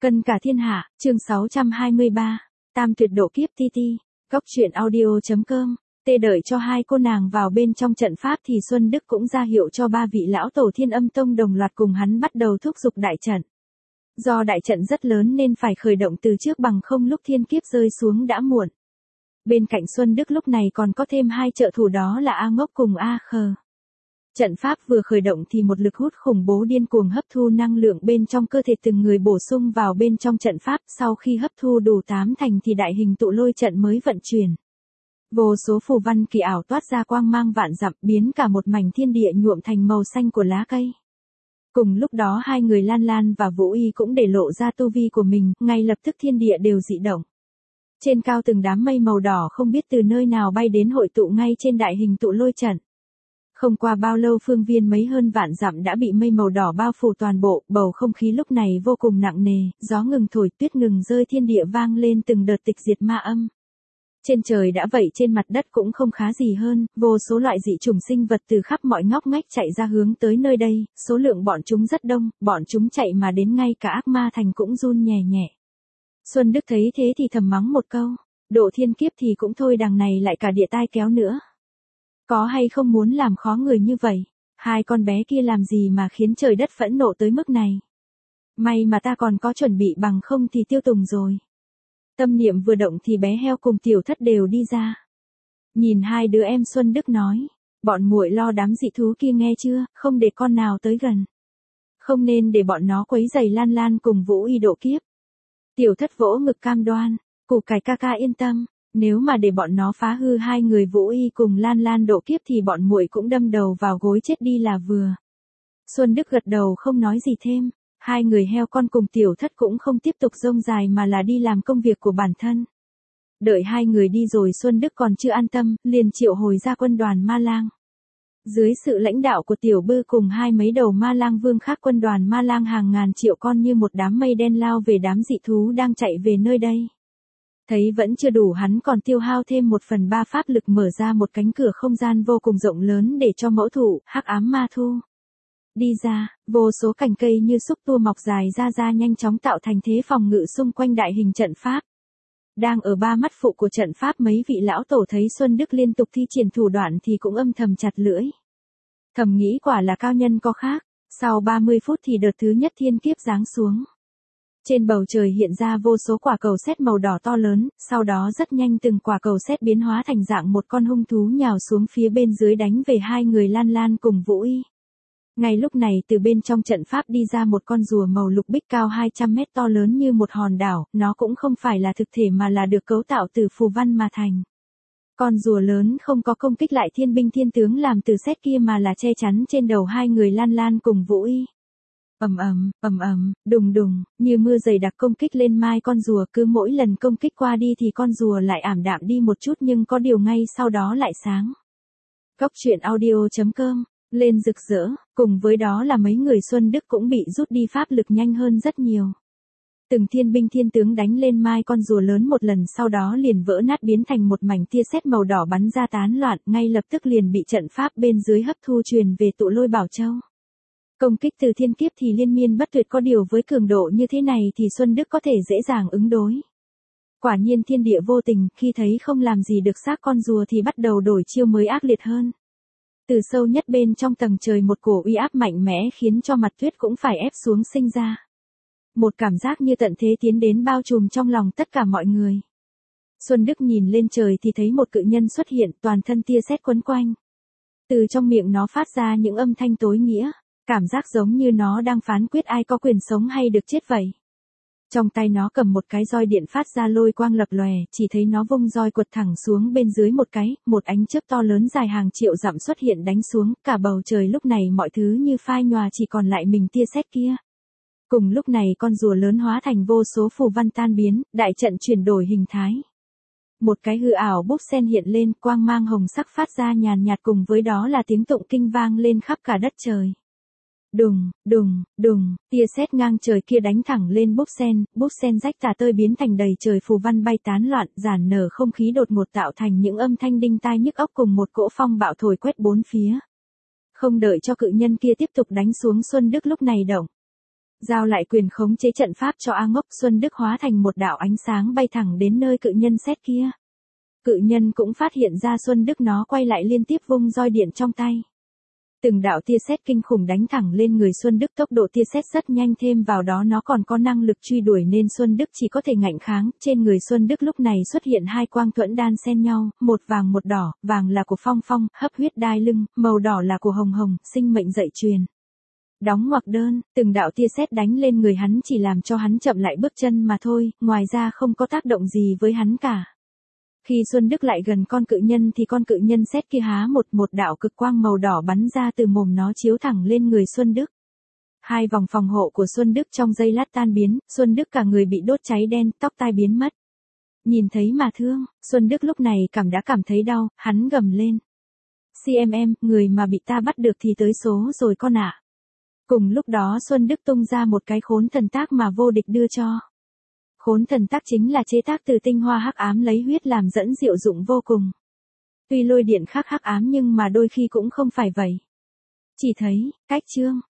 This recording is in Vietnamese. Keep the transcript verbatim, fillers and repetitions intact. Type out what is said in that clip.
Cân cả thiên hạ, chương sáu trăm hai mươi ba, Tam tuyệt độ kiếp ti ti, góc truyện audio.com, tê đợi cho hai cô nàng vào bên trong trận pháp thì Xuân Đức cũng ra hiệu cho ba vị lão tổ Thiên Âm Tông đồng loạt cùng hắn bắt đầu thúc giục đại trận. Do đại trận rất lớn nên phải khởi động từ trước bằng không lúc thiên kiếp rơi xuống đã muộn. Bên cạnh Xuân Đức lúc này còn có thêm hai trợ thủ đó là A Ngốc cùng A Khờ. Trận pháp vừa khởi động thì một lực hút khủng bố điên cuồng hấp thu năng lượng bên trong cơ thể từng người bổ sung vào bên trong trận pháp, sau khi hấp thu đủ tám thành thì đại hình tụ lôi trận mới vận chuyển. Vô số phù văn kỳ ảo toát ra quang mang vạn dặm, biến cả một mảnh thiên địa nhuộm thành màu xanh của lá cây. Cùng lúc đó hai người Lan Lan và Vũ Y cũng để lộ ra tu vi của mình, ngay lập tức thiên địa đều dị động. Trên cao từng đám mây màu đỏ không biết từ nơi nào bay đến hội tụ ngay trên đại hình tụ lôi trận. Không qua bao lâu phương viên mấy hơn vạn dặm đã bị mây màu đỏ bao phủ toàn bộ, bầu không khí lúc này vô cùng nặng nề, gió ngừng thổi, tuyết ngừng rơi, thiên địa vang lên từng đợt tịch diệt ma âm. Trên trời đã vậy trên mặt đất cũng không khá gì hơn, vô số loại dị chủng sinh vật từ khắp mọi ngóc ngách chạy ra hướng tới nơi đây, số lượng bọn chúng rất đông, bọn chúng chạy mà đến ngay cả ác ma thành cũng run nhẹ nhẹ. Xuân Đức thấy thế thì thầm mắng một câu, độ thiên kiếp thì cũng thôi, đằng này lại cả địa tai kéo nữa. Có hay không muốn làm khó người như vậy, hai con bé kia làm gì mà khiến trời đất phẫn nộ tới mức này. May mà ta còn có chuẩn bị, bằng không thì tiêu tùng rồi. Tâm niệm vừa động thì bé heo cùng tiểu thất đều đi ra. Nhìn hai đứa em Xuân Đức nói, bọn muội lo đám dị thú kia nghe chưa, không để con nào tới gần. Không nên để bọn nó quấy rầy Lan Lan cùng Vũ Y độ kiếp. Tiểu thất vỗ ngực cam đoan, củ cải ca ca yên tâm. Nếu mà để bọn nó phá hư hai người Vũ Y cùng Lan Lan độ kiếp thì bọn muội cũng đâm đầu vào gối chết đi là vừa. Xuân Đức gật đầu không nói gì thêm, hai người heo con cùng tiểu thất cũng không tiếp tục rông dài mà là đi làm công việc của bản thân. Đợi hai người đi rồi Xuân Đức còn chưa an tâm, liền triệu hồi ra quân đoàn ma lang. Dưới sự lãnh đạo của Tiểu Bư cùng hai mấy đầu ma lang vương khác, quân đoàn ma lang hàng ngàn triệu con như một đám mây đen lao về đám dị thú đang chạy về nơi đây. Thấy vẫn chưa đủ hắn còn tiêu hao thêm một phần ba pháp lực mở ra một cánh cửa không gian vô cùng rộng lớn để cho mẫu thủ, hắc ám ma thu. Đi ra, vô số cành cây như xúc tua mọc dài ra ra nhanh chóng tạo thành thế phòng ngự xung quanh đại hình trận pháp. Đang ở ba mắt phụ của trận pháp mấy vị lão tổ thấy Xuân Đức liên tục thi triển thủ đoạn thì cũng âm thầm chặt lưỡi. Thầm nghĩ quả là cao nhân có khác, sau ba mươi phút thì đợt thứ nhất thiên kiếp giáng xuống. Trên bầu trời hiện ra vô số quả cầu sét màu đỏ to lớn, sau đó rất nhanh từng quả cầu sét biến hóa thành dạng một con hung thú nhào xuống phía bên dưới đánh về hai người Lan Lan cùng Vũ Y. Ngay lúc này từ bên trong trận pháp đi ra một con rùa màu lục bích cao hai trăm mét to lớn như một hòn đảo, nó cũng không phải là thực thể mà là được cấu tạo từ phù văn mà thành. Con rùa lớn không có công kích lại thiên binh thiên tướng làm từ sét kia mà là che chắn trên đầu hai người Lan Lan cùng Vũ Y. Ầm ầm, ầm ầm, đùng đùng, như mưa dày đặc công kích lên mai con rùa, cứ mỗi lần công kích qua đi thì con rùa lại ảm đạm đi một chút nhưng có điều ngay sau đó lại sáng. Góc truyện audio.com, lên rực rỡ, cùng với đó là mấy người Xuân Đức cũng bị rút đi pháp lực nhanh hơn rất nhiều. Từng thiên binh thiên tướng đánh lên mai con rùa lớn một lần sau đó liền vỡ nát biến thành một mảnh tia sét màu đỏ bắn ra tán loạn, ngay lập tức liền bị trận pháp bên dưới hấp thu truyền về tụ lôi bảo châu. Công kích từ thiên kiếp thì liên miên bất tuyệt, có điều với cường độ như thế này thì Xuân Đức có thể dễ dàng ứng đối. Quả nhiên thiên địa vô tình, khi thấy không làm gì được xác con rùa thì bắt đầu đổi chiêu mới ác liệt hơn. Từ sâu nhất bên trong tầng trời một cổ uy áp mạnh mẽ khiến cho mặt tuyết cũng phải ép xuống sinh ra. Một cảm giác như tận thế tiến đến bao trùm trong lòng tất cả mọi người. Xuân Đức nhìn lên trời thì thấy một cự nhân xuất hiện, toàn thân tia sét quấn quanh. Từ trong miệng nó phát ra những âm thanh tối nghĩa. Cảm giác giống như nó đang phán quyết ai có quyền sống hay được chết vậy. Trong tay nó cầm một cái roi điện phát ra lôi quang lập lòe, chỉ thấy nó vung roi quật thẳng xuống bên dưới một cái, một ánh chớp to lớn dài hàng triệu dặm xuất hiện đánh xuống, cả bầu trời lúc này mọi thứ như phai nhòa chỉ còn lại mình tia sét kia. Cùng lúc này con rùa lớn hóa thành vô số phù văn tan biến, đại trận chuyển đổi hình thái. Một cái hư ảo búp sen hiện lên, quang mang hồng sắc phát ra nhàn nhạt cùng với đó là tiếng tụng kinh vang lên khắp cả đất trời. Đùng, đùng, đùng, tia sét ngang trời kia đánh thẳng lên búp sen, búp sen rách tả tơi biến thành đầy trời phù văn bay tán loạn, giản nở không khí đột ngột tạo thành những âm thanh đinh tai nhức óc cùng một cỗ phong bạo thổi quét bốn phía. Không đợi cho cự nhân kia tiếp tục đánh xuống, Xuân Đức lúc này động Giao lại quyền khống chế trận pháp cho A Ngốc, Xuân Đức hóa thành một đạo ánh sáng bay thẳng đến nơi cự nhân sét kia. Cự nhân cũng phát hiện ra Xuân Đức, nó quay lại liên tiếp vung roi điện trong tay. Từng đạo tia sét kinh khủng đánh thẳng lên người Xuân Đức, tốc độ tia sét rất nhanh, thêm vào đó nó còn có năng lực truy đuổi nên Xuân Đức chỉ có thể ngạnh kháng. Trên người Xuân Đức lúc này xuất hiện hai quang thuẫn đan xen nhau, một vàng một đỏ, vàng là của Phong Phong, hấp huyết đai lưng, màu đỏ là của Hồng Hồng, sinh mệnh dạy truyền. Đóng ngoặc đơn, từng đạo tia sét đánh lên người hắn chỉ làm cho hắn chậm lại bước chân mà thôi, ngoài ra không có tác động gì với hắn cả. Khi Xuân Đức lại gần con cự nhân thì con cự nhân sét kia há một một đạo cực quang màu đỏ bắn ra từ mồm nó chiếu thẳng lên người Xuân Đức. Hai vòng phòng hộ của Xuân Đức trong giây lát tan biến, Xuân Đức cả người bị đốt cháy đen, tóc tai biến mất. Nhìn thấy mà thương, Xuân Đức lúc này cảm đã cảm thấy đau, hắn gầm lên. xê em em, người mà bị ta bắt được thì tới số rồi con ạ. Cùng lúc đó Xuân Đức tung ra một cái khốn thần tác mà vô địch đưa cho. Khốn thần tác chính là chế tác từ tinh hoa hắc ám lấy huyết làm dẫn, diệu dụng vô cùng. Tuy lôi điện khác hắc ám nhưng mà đôi khi cũng không phải vậy. Chỉ thấy, cách chương,